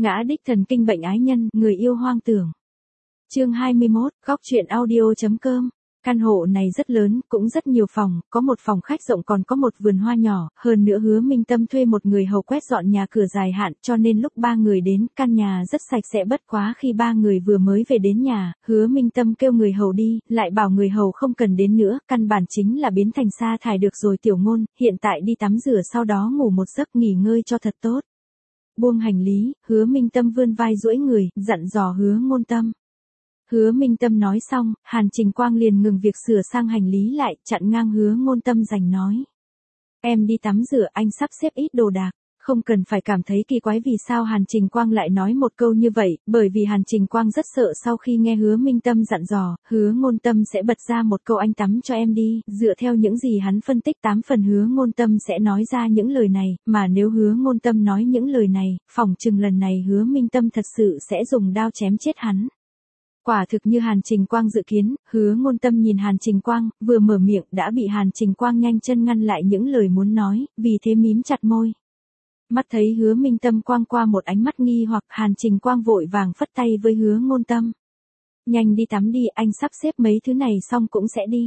Ngã đích thần kinh bệnh ái nhân, người yêu hoang tưởng. Chương 21, góc truyện audio.com. Căn hộ này rất lớn, cũng rất nhiều phòng, có một phòng khách rộng còn có một vườn hoa nhỏ, hơn nữa Hứa Minh Tâm thuê một người hầu quét dọn nhà cửa dài hạn, cho nên lúc ba người đến, căn nhà rất sạch sẽ. Bất quá khi ba người vừa mới về đến nhà, Hứa Minh Tâm kêu người hầu đi, lại bảo người hầu không cần đến nữa, căn bản chính là biến thành sa thải được rồi. Tiểu Ngôn, hiện tại đi tắm rửa sau đó ngủ một giấc nghỉ ngơi cho thật tốt. Buông hành lý, Hứa Minh Tâm vươn vai duỗi người, dặn dò Hứa Ngôn Tâm. Hứa Minh Tâm nói xong, Hàn Trình Quang liền ngừng việc sửa sang hành lý lại, chặn ngang Hứa Ngôn Tâm rành nói. Em đi tắm rửa, anh sắp xếp ít đồ đạc. Không cần phải cảm thấy kỳ quái vì sao Hàn Trình Quang lại nói một câu như vậy, bởi vì Hàn Trình Quang rất sợ sau khi nghe Hứa Minh Tâm dặn dò, Hứa Ngôn Tâm sẽ bật ra một câu anh tắm cho em đi, dựa theo những gì hắn phân tích 8 phần Hứa Ngôn Tâm sẽ nói ra những lời này, mà nếu Hứa Ngôn Tâm nói những lời này, phỏng chừng lần này Hứa Minh Tâm thật sự sẽ dùng đao chém chết hắn. Quả thực như Hàn Trình Quang dự kiến, Hứa Ngôn Tâm nhìn Hàn Trình Quang, vừa mở miệng đã bị Hàn Trình Quang nhanh chân ngăn lại những lời muốn nói, vì thế mím chặt môi. Mắt thấy Hứa Minh Tâm quang qua một ánh mắt nghi hoặc, Hàn Trình Quang vội vàng phất tay với Hứa Ngôn Tâm. Nhanh đi tắm đi, anh sắp xếp mấy thứ này xong cũng sẽ đi.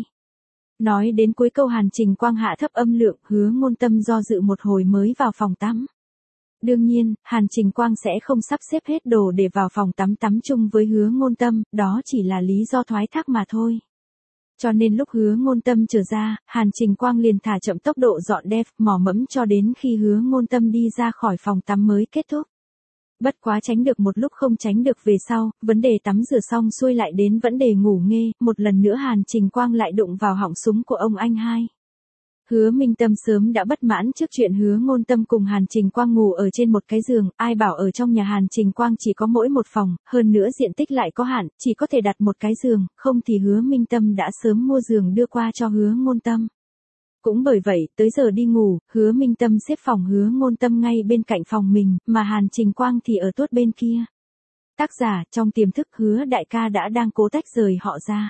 Nói đến cuối câu Hàn Trình Quang hạ thấp âm lượng, Hứa Ngôn Tâm do dự một hồi mới vào phòng tắm. Đương nhiên, Hàn Trình Quang sẽ không sắp xếp hết đồ để vào phòng tắm tắm chung với Hứa Ngôn Tâm, đó chỉ là lý do thoái thác mà thôi. Cho nên lúc Hứa Ngôn Tâm trở ra, Hàn Trình Quang liền thả chậm tốc độ dọn dẹp, mò mẫm cho đến khi Hứa Ngôn Tâm đi ra khỏi phòng tắm mới kết thúc. Bất quá tránh được một lúc không tránh được về sau, vấn đề tắm rửa xong xuôi lại đến vấn đề ngủ nghê, một lần nữa Hàn Trình Quang lại đụng vào họng súng của ông anh hai. Hứa Minh Tâm sớm đã bất mãn trước chuyện Hứa Ngôn Tâm cùng Hàn Trình Quang ngủ ở trên một cái giường, ai bảo ở trong nhà Hàn Trình Quang chỉ có mỗi một phòng, hơn nữa diện tích lại có hạn, chỉ có thể đặt một cái giường, không thì Hứa Minh Tâm đã sớm mua giường đưa qua cho Hứa Ngôn Tâm. Cũng bởi vậy, tới giờ đi ngủ, Hứa Minh Tâm xếp phòng Hứa Ngôn Tâm ngay bên cạnh phòng mình, mà Hàn Trình Quang thì ở tuốt bên kia. Tác giả, trong tiềm thức Hứa đại ca đã đang cố tách rời họ ra.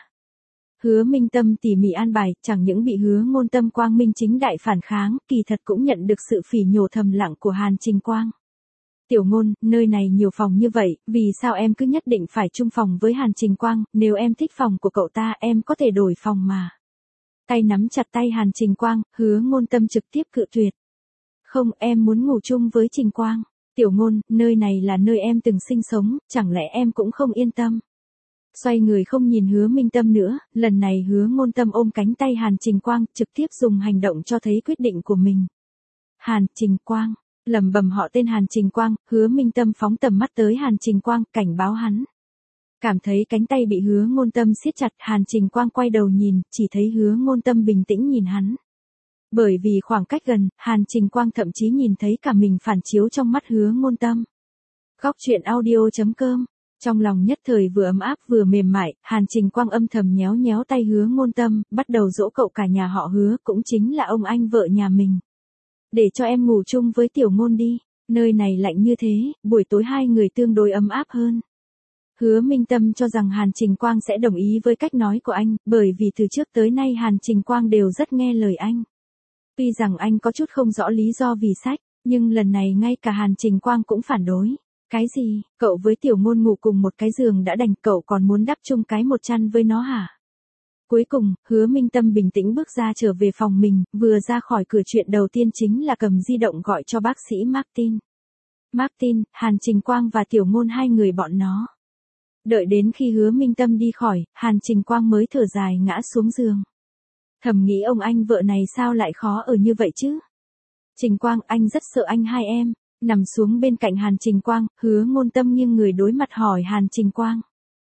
Hứa Minh Tâm tỉ mỉ an bài, chẳng những bị Hứa Ngôn Tâm quang minh chính đại phản kháng, kỳ thật cũng nhận được sự phỉ nhổ thầm lặng của Hàn Trình Quang. Tiểu Ngôn, nơi này nhiều phòng như vậy, vì sao em cứ nhất định phải chung phòng với Hàn Trình Quang, nếu em thích phòng của cậu ta em có thể đổi phòng mà. Tay nắm chặt tay Hàn Trình Quang, Hứa Ngôn Tâm trực tiếp cự tuyệt. Không, em muốn ngủ chung với Trình Quang. Tiểu Ngôn, nơi này là nơi em từng sinh sống, chẳng lẽ em cũng không yên tâm. Xoay người không nhìn Hứa Minh Tâm nữa, lần này Hứa Ngôn Tâm ôm cánh tay Hàn Trình Quang, trực tiếp dùng hành động cho thấy quyết định của mình. Hàn Trình Quang, lẩm bẩm họ tên Hàn Trình Quang, Hứa Minh Tâm phóng tầm mắt tới Hàn Trình Quang, cảnh báo hắn. Cảm thấy cánh tay bị Hứa Ngôn Tâm siết chặt, Hàn Trình Quang quay đầu nhìn, chỉ thấy Hứa Ngôn Tâm bình tĩnh nhìn hắn. Bởi vì khoảng cách gần, Hàn Trình Quang thậm chí nhìn thấy cả mình phản chiếu trong mắt Hứa Ngôn Tâm. Góc truyện audio.com. Trong lòng nhất thời vừa ấm áp vừa mềm mại, Hàn Trình Quang âm thầm nhéo nhéo tay Hứa Ngôn Tâm, bắt đầu dỗ cậu cả nhà họ Hứa, cũng chính là ông anh vợ nhà mình. Để cho em ngủ chung với Tiểu Ngôn đi, nơi này lạnh như thế, buổi tối hai người tương đối ấm áp hơn. Hứa Minh Tâm cho rằng Hàn Trình Quang sẽ đồng ý với cách nói của anh, bởi vì từ trước tới nay Hàn Trình Quang đều rất nghe lời anh. Tuy rằng anh có chút không rõ lý do vì sách, nhưng lần này ngay cả Hàn Trình Quang cũng phản đối. Cái gì, cậu với Tiểu Ngôn ngủ cùng một cái giường đã đành, cậu còn muốn đắp chung cái một chăn với nó hả? Cuối cùng, Hứa Minh Tâm bình tĩnh bước ra trở về phòng mình, vừa ra khỏi cửa chuyện đầu tiên chính là cầm di động gọi cho bác sĩ Martin. Martin, Hàn Trình Quang và Tiểu Ngôn hai người bọn nó. Đợi đến khi Hứa Minh Tâm đi khỏi, Hàn Trình Quang mới thở dài ngã xuống giường. Thầm nghĩ ông anh vợ này sao lại khó ở như vậy chứ? Trình Quang, anh rất sợ anh hai em. Nằm xuống bên cạnh Hàn Trình Quang, Hứa Ngôn Tâm nghiêng người đối mặt hỏi Hàn Trình Quang.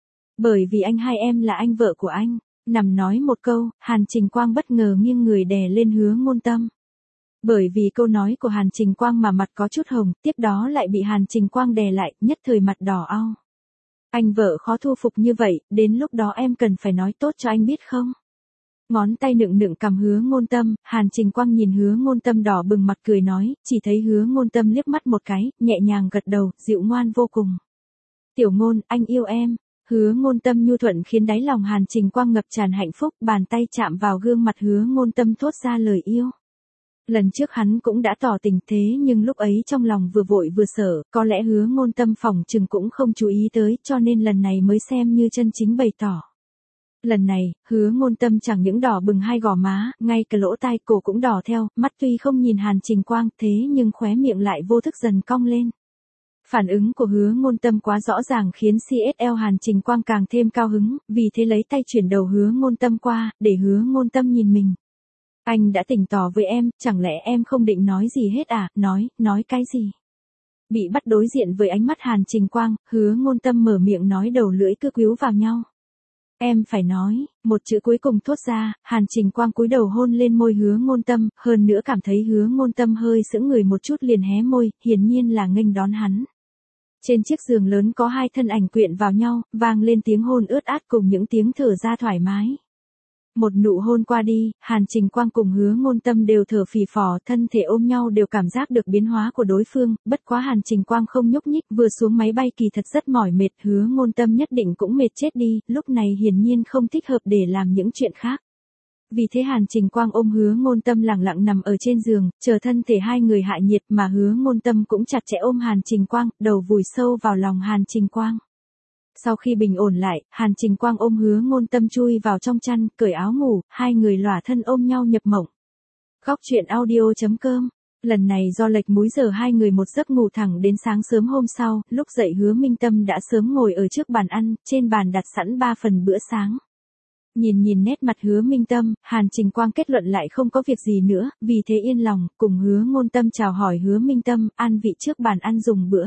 Bởi vì anh hai em là anh vợ của anh. Nằm nói một câu, Hàn Trình Quang bất ngờ nghiêng người đè lên Hứa Ngôn Tâm. Bởi vì câu nói của Hàn Trình Quang mà mặt có chút hồng, tiếp đó lại bị Hàn Trình Quang đè lại, nhất thời mặt đỏ au. Anh vợ khó thu phục như vậy, đến lúc đó em cần phải nói tốt cho anh biết không? Ngón tay nựng nựng cầm Hứa Ngôn Tâm, Hàn Trình Quang nhìn Hứa Ngôn Tâm đỏ bừng mặt cười nói, chỉ thấy Hứa Ngôn Tâm liếc mắt một cái, nhẹ nhàng gật đầu, dịu ngoan vô cùng. Tiểu Ngôn, anh yêu em. Hứa Ngôn Tâm nhu thuận khiến đáy lòng Hàn Trình Quang ngập tràn hạnh phúc, bàn tay chạm vào gương mặt Hứa Ngôn Tâm thốt ra lời yêu. Lần trước hắn cũng đã tỏ tình thế nhưng lúc ấy trong lòng vừa vội vừa sợ, có lẽ Hứa Ngôn Tâm phỏng chừng cũng không chú ý tới, cho nên lần này mới xem như chân chính bày tỏ. Lần này, Hứa Ngôn Tâm chẳng những đỏ bừng hai gò má, ngay cả lỗ tai cổ cũng đỏ theo, mắt tuy không nhìn Hàn Trình Quang thế nhưng khóe miệng lại vô thức dần cong lên. Phản ứng của Hứa Ngôn Tâm quá rõ ràng khiến CSL Hàn Trình Quang càng thêm cao hứng, vì thế lấy tay chuyển đầu Hứa Ngôn Tâm qua, để Hứa Ngôn Tâm nhìn mình. Anh đã tỉnh tỏ với em, chẳng lẽ em không định nói gì hết à, nói cái gì? Bị bắt đối diện với ánh mắt Hàn Trình Quang, Hứa Ngôn Tâm mở miệng nói đầu lưỡi cứ quýu vào nhau. Em phải nói, một chữ cuối cùng thốt ra, Hàn Trình Quang cúi đầu hôn lên môi Hứa Ngôn Tâm, hơn nữa cảm thấy Hứa Ngôn Tâm hơi sững người một chút liền hé môi, hiển nhiên là nghênh đón hắn. Trên chiếc giường lớn có hai thân ảnh quyện vào nhau, vang lên tiếng hôn ướt át cùng những tiếng thở ra thoải mái. Một nụ hôn qua đi, Hàn Trình Quang cùng Hứa Ngôn Tâm đều thở phì phò, thân thể ôm nhau đều cảm giác được biến hóa của đối phương, bất quá Hàn Trình Quang không nhúc nhích, vừa xuống máy bay kỳ thật rất mỏi mệt, Hứa Ngôn Tâm nhất định cũng mệt chết đi, lúc này hiển nhiên không thích hợp để làm những chuyện khác. Vì thế Hàn Trình Quang ôm Hứa Ngôn Tâm lẳng lặng nằm ở trên giường, chờ thân thể hai người hạ nhiệt mà Hứa Ngôn Tâm cũng chặt chẽ ôm Hàn Trình Quang, đầu vùi sâu vào lòng Hàn Trình Quang. Sau khi bình ổn lại, Hàn Trình Quang ôm Hứa Ngôn Tâm chui vào trong chăn, cởi áo ngủ, hai người lỏa thân ôm nhau nhập mộng. Góc truyện audio.com. Lần này do lệch múi giờ hai người một giấc ngủ thẳng đến sáng sớm hôm sau, lúc dậy Hứa Minh Tâm đã sớm ngồi ở trước bàn ăn, trên bàn đặt sẵn 3 phần bữa sáng. Nhìn nét mặt Hứa Minh Tâm, Hàn Trình Quang kết luận lại không có việc gì nữa, vì thế yên lòng, cùng Hứa Ngôn Tâm chào hỏi Hứa Minh Tâm, an vị trước bàn ăn dùng bữa.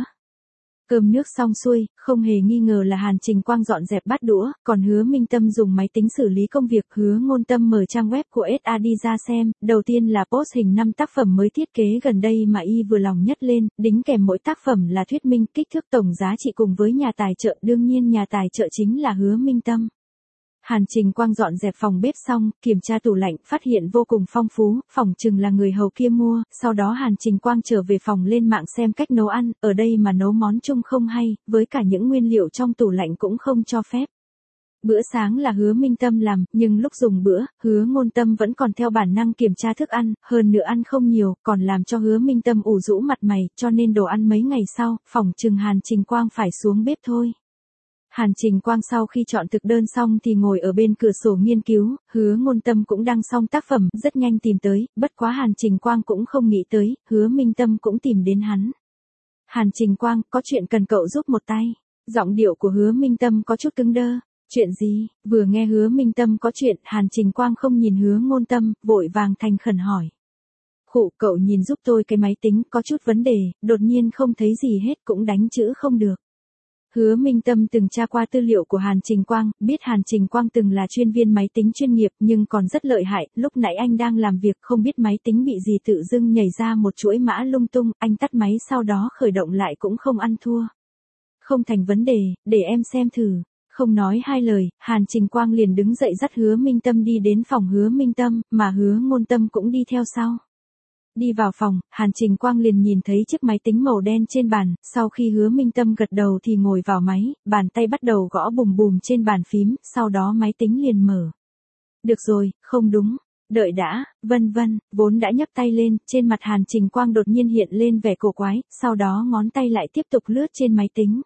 Cơm nước xong xuôi, không hề nghi ngờ là Hàn Trình Quang dọn dẹp bát đũa, còn Hứa Minh Tâm dùng máy tính xử lý công việc. Hứa Ngôn Tâm mở trang web của SAD ra xem, đầu tiên là post hình 5 tác phẩm mới thiết kế gần đây mà y vừa lòng nhất lên, đính kèm mỗi tác phẩm là thuyết minh kích thước tổng giá trị cùng với nhà tài trợ, đương nhiên nhà tài trợ chính là Hứa Minh Tâm. Hàn Trình Quang dọn dẹp phòng bếp xong, kiểm tra tủ lạnh, phát hiện vô cùng phong phú, phỏng chừng là người hầu kia mua, sau đó Hàn Trình Quang trở về phòng lên mạng xem cách nấu ăn, ở đây mà nấu món chung không hay, với cả những nguyên liệu trong tủ lạnh cũng không cho phép. Bữa sáng là Hứa Minh Tâm làm, nhưng lúc dùng bữa, Hứa Ngôn Tâm vẫn còn theo bản năng kiểm tra thức ăn, hơn nữa ăn không nhiều, còn làm cho Hứa Minh Tâm ủ rũ mặt mày, cho nên đồ ăn mấy ngày sau, phỏng chừng Hàn Trình Quang phải xuống bếp thôi. Hàn Trình Quang sau khi chọn thực đơn xong thì ngồi ở bên cửa sổ nghiên cứu, Hứa Ngôn Tâm cũng đăng xong tác phẩm, rất nhanh tìm tới, bất quá Hàn Trình Quang cũng không nghĩ tới, Hứa Minh Tâm cũng tìm đến hắn. Hàn Trình Quang, có chuyện cần cậu giúp một tay. Giọng điệu của Hứa Minh Tâm có chút cứng đơ. Chuyện gì? Vừa nghe Hứa Minh Tâm có chuyện, Hàn Trình Quang không nhìn Hứa Ngôn Tâm, vội vàng thành khẩn hỏi. Khụ, cậu nhìn giúp tôi cái máy tính, có chút vấn đề, đột nhiên không thấy gì hết cũng đánh chữ không được. Hứa Minh Tâm từng tra qua tư liệu của Hàn Trình Quang, biết Hàn Trình Quang từng là chuyên viên máy tính chuyên nghiệp nhưng còn rất lợi hại, lúc nãy anh đang làm việc không biết máy tính bị gì tự dưng nhảy ra một chuỗi mã lung tung, anh tắt máy sau đó khởi động lại cũng không ăn thua. Không thành vấn đề, để em xem thử. Không nói hai lời, Hàn Trình Quang liền đứng dậy dắt Hứa Minh Tâm đi đến phòng Hứa Minh Tâm, mà Hứa Ngôn Tâm cũng đi theo sau. Đi vào phòng, Hàn Trình Quang liền nhìn thấy chiếc máy tính màu đen trên bàn, sau khi Hứa Minh Tâm gật đầu thì ngồi vào máy, bàn tay bắt đầu gõ bùm bùm trên bàn phím, sau đó máy tính liền mở. Được rồi, không đúng, đợi đã, vân vân, vốn đã nhấc tay lên, trên mặt Hàn Trình Quang đột nhiên hiện lên vẻ cổ quái, sau đó ngón tay lại tiếp tục lướt trên máy tính.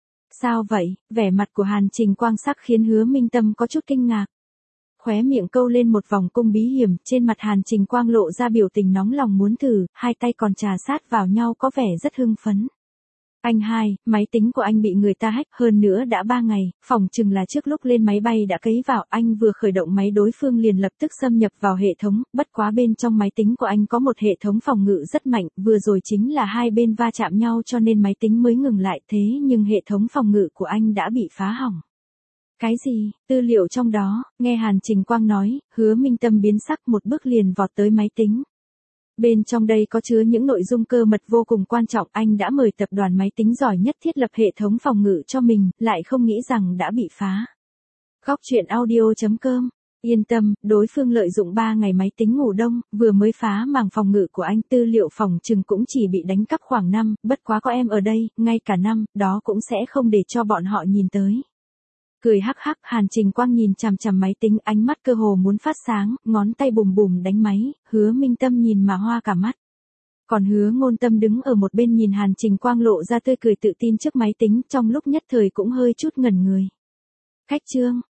Sao vậy? Vẻ mặt của Hàn Trình Quang sắc khiến Hứa Minh Tâm có chút kinh ngạc. Khóe miệng câu lên một vòng cung bí hiểm, trên mặt Hàn Trình Quang lộ ra biểu tình nóng lòng muốn thử, hai tay còn chà sát vào nhau có vẻ rất hưng phấn. Anh hai, máy tính của anh bị người ta hack, hơn nữa đã 3 ngày, phỏng chừng là trước lúc lên máy bay đã cấy vào, anh vừa khởi động máy đối phương liền lập tức xâm nhập vào hệ thống, bất quá bên trong máy tính của anh có một hệ thống phòng ngự rất mạnh, vừa rồi chính là hai bên va chạm nhau cho nên máy tính mới ngừng lại, thế nhưng hệ thống phòng ngự của anh đã bị phá hỏng. Cái gì? Tư liệu trong đó, nghe Hàn Trình Quang nói, Hứa Minh Tâm biến sắc một bước liền vọt tới máy tính. Bên trong đây có chứa những nội dung cơ mật vô cùng quan trọng, anh đã mời tập đoàn máy tính giỏi nhất thiết lập hệ thống phòng ngự cho mình, lại không nghĩ rằng đã bị phá. Góc truyện audio.com. Yên tâm, đối phương lợi dụng 3 ngày máy tính ngủ đông, vừa mới phá màng phòng ngự của anh, tư liệu phòng trừng cũng chỉ bị đánh cắp khoảng 5, bất quá có em ở đây, ngay cả 5, đó cũng sẽ không để cho bọn họ nhìn tới. Cười hắc hắc, Hàn Trình Quang nhìn chằm chằm máy tính, ánh mắt cơ hồ muốn phát sáng, ngón tay bùm bùm đánh máy, Hứa Minh Tâm nhìn mà hoa cả mắt. Còn Hứa Ngôn Tâm đứng ở một bên nhìn Hàn Trình Quang lộ ra tươi cười tự tin trước máy tính, trong lúc nhất thời cũng hơi chút ngẩn người. Khách trương,